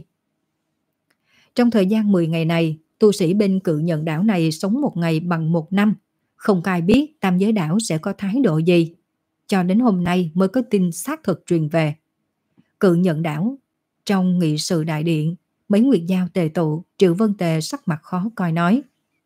S1: Trong thời gian mười ngày này, tu sĩ bên Cự Nhận đảo này sống một ngày bằng một năm. Không ai biết tam giới đảo sẽ có thái độ gì. Cho đến hôm nay mới có tin xác thực truyền về. Cự Nhận đảo, trong nghị sự đại điện, mấy nguyệt giao tề tụ, Triệu Vân Tề sắc mặt khó coi nói: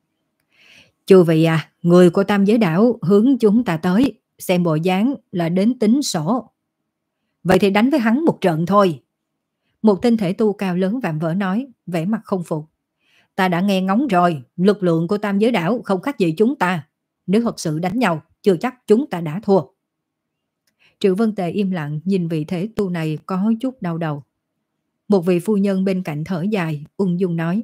S1: Chư vị à, người của tam giới đảo hướng chúng ta tới, xem bộ dáng là đến tính sổ. Vậy thì đánh với hắn một trận thôi. Một tên thể tu cao lớn vạm vỡ nói, vẻ mặt không phục. Ta đã nghe ngóng rồi, lực lượng của tam giới đảo không khác gì chúng ta. Nếu thật sự đánh nhau, chưa chắc chúng ta đã thua. Triệu Vân Tề im lặng nhìn vị thể tu này có chút đau đầu. Một vị phu nhân bên cạnh thở dài, ung dung nói: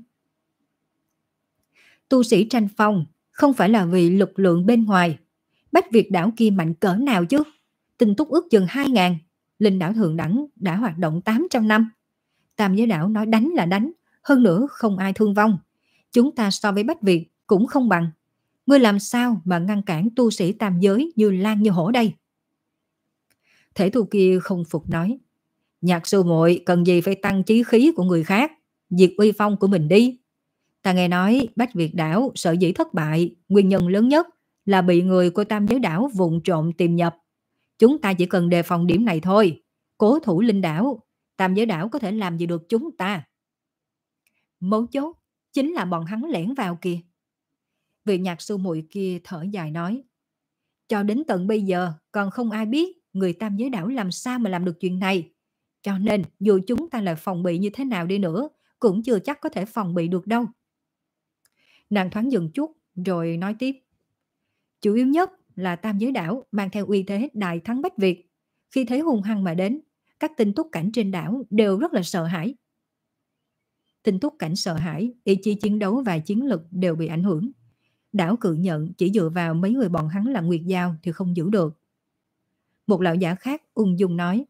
S1: Tu sĩ tranh phong không phải là vì lực lượng bên ngoài. Bách Việt đảo kia mạnh cỡ nào chứ? Tinh túc ước chừng hai ngàn. Linh đảo thượng đẳng đã hoạt động tám trăm năm. Tam giới đảo nói đánh là đánh, hơn nữa không ai thương vong. Chúng ta so với Bách Việt cũng không bằng. Ngươi làm sao mà ngăn cản tu sĩ tam giới như lan như hổ đây? Thể tu kia không phục nói: Nhạc sư muội cần gì phải tăng chí khí của người khác, diệt uy phong của mình đi. Ta nghe nói Bách Việt đảo sợ dĩ thất bại, nguyên nhân lớn nhất là bị người của tam giới đảo vụng trộm tìm nhập. Chúng ta chỉ cần đề phòng điểm này thôi. Cố thủ linh đảo, tam giới đảo có thể làm gì được chúng ta. Mấu chốt chính là bọn hắn lẻn vào kìa. Vị nhạc sư muội kia thở dài nói: Cho đến tận bây giờ còn không ai biết người tam giới đảo làm sao mà làm được chuyện này. Cho nên dù chúng ta là phòng bị như thế nào đi nữa, cũng chưa chắc có thể phòng bị được đâu. Nàng thoáng dừng chút rồi nói tiếp: Chủ yếu nhất là tam giới đảo mang theo uy thế đại thắng Bách Việt. Khi thấy hung hăng mà đến, các tinh túc cảnh trên đảo đều rất là sợ hãi. Tinh túc cảnh sợ hãi, ý chí chiến đấu và chiến lực đều bị ảnh hưởng. Đảo Cự Nhận chỉ dựa vào mấy người bọn hắn là nguyệt giao thì không giữ được. Một lão giả khác ung dung nói: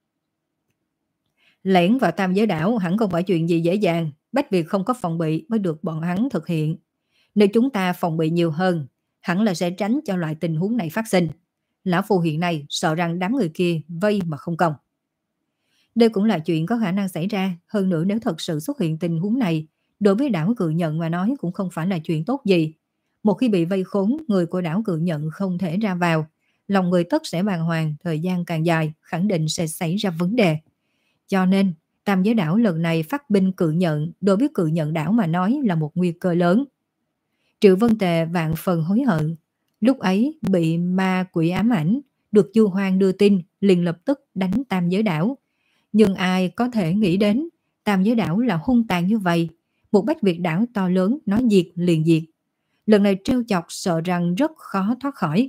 S1: Lẻn vào tam giới đảo hẳn không phải chuyện gì dễ dàng. Bách Việt không có phòng bị mới được bọn hắn thực hiện. Nếu chúng ta phòng bị nhiều hơn, hẳn là sẽ tránh cho loại tình huống này phát sinh. Lão Phu hiện nay sợ rằng đám người kia vây mà không công. Đây cũng là chuyện có khả năng xảy ra. Hơn nữa nếu thật sự xuất hiện tình huống này, đối với đảo Cự Nhận mà nói cũng không phải là chuyện tốt gì. Một khi bị vây khốn, người của đảo Cự Nhận không thể ra vào, lòng người tất sẽ bàng hoàng, thời gian càng dài khẳng định sẽ xảy ra vấn đề. Cho nên tam giới đảo lần này phát binh Cự Nhận, đối với Cự Nhận đảo mà nói là một nguy cơ lớn. Triệu Vân Tề vạn phần hối hận, lúc ấy bị ma quỷ ám ảnh, được Du Hoang đưa tin, liền lập tức đánh Tam Giới Đảo. Nhưng ai có thể nghĩ đến Tam Giới Đảo là hung tàn như vậy, một Bách Việt đảo to lớn nói diệt liền diệt. Lần này trêu chọc sợ rằng rất khó thoát khỏi.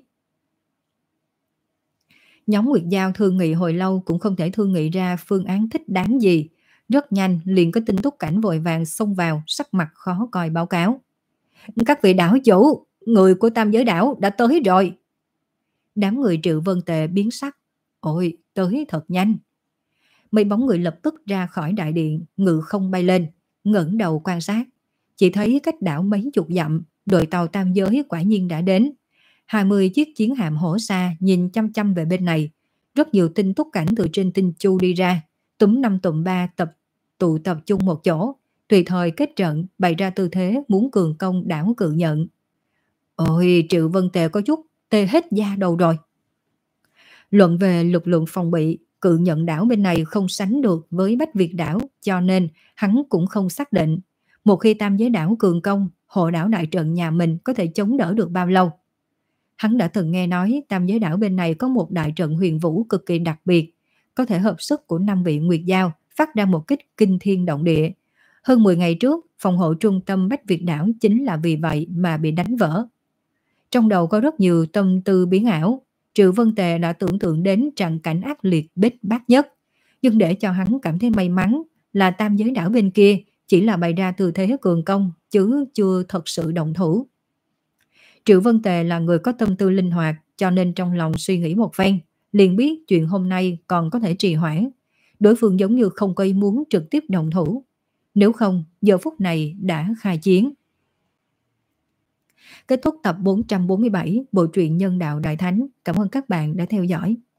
S1: Nhóm Nguyệt Giao thương nghị hồi lâu cũng không thể thương nghị ra phương án thích đáng gì. Rất nhanh liền có tin Túc Cảnh vội vàng xông vào, sắc mặt khó coi báo cáo. Các vị đảo chủ, người của Tam Giới Đảo đã tới rồi. Đám người Triệu Vân Tề biến sắc. Ôi, tới thật nhanh. Mấy bóng người lập tức ra khỏi đại điện, ngự không bay lên, ngẩng đầu quan sát. Chỉ thấy cách đảo mấy chục dặm, đội tàu Tam Giới quả nhiên đã đến. hai mươi chiếc chiến hạm hổ xa nhìn chăm chăm về bên này. Rất nhiều tinh Túc Cảnh từ trên tinh chu đi ra, túm năm tụm ba tập tụ tập trung một chỗ, tùy thời kết trận bày ra tư thế muốn cường công đảo Cự Nhận. Ôi, Triệu Vân Tề có chút tê hết da đầu rồi. Luận về lực lượng phòng bị, Cự Nhận đảo bên này không sánh được với Bách Việt đảo, cho nên hắn cũng không xác định. Một khi Tam Giới đảo cường công, hộ đảo đại trận nhà mình có thể chống đỡ được bao lâu. Hắn đã từng nghe nói Tam Giới đảo bên này có một đại trận huyền vũ cực kỳ đặc biệt, có thể hợp sức của năm vị Nguyệt Giao phát ra một kích kinh thiên động địa. Hơn mười ngày trước, phòng hộ trung tâm Bách Việt đảo chính là vì vậy mà bị đánh vỡ. Trong đầu có rất nhiều tâm tư biến ảo, Triệu Vân Tề đã tưởng tượng đến trận cảnh ác liệt bết bát nhất. Nhưng để cho hắn cảm thấy may mắn là Tam Giới đảo bên kia chỉ là bày ra tư thế cường công, chứ chưa thật sự động thủ. Triệu Vân Tề là người có tâm tư linh hoạt, cho nên trong lòng suy nghĩ một phen, liền biết chuyện hôm nay còn có thể trì hoãn. Đối phương giống như không có ý muốn trực tiếp động thủ. Nếu không, giờ phút này đã khai chiến. Kết thúc tập bốn trăm bốn mươi bảy bộ truyện Nhân Đạo Đại Thánh. Cảm ơn các bạn đã theo dõi.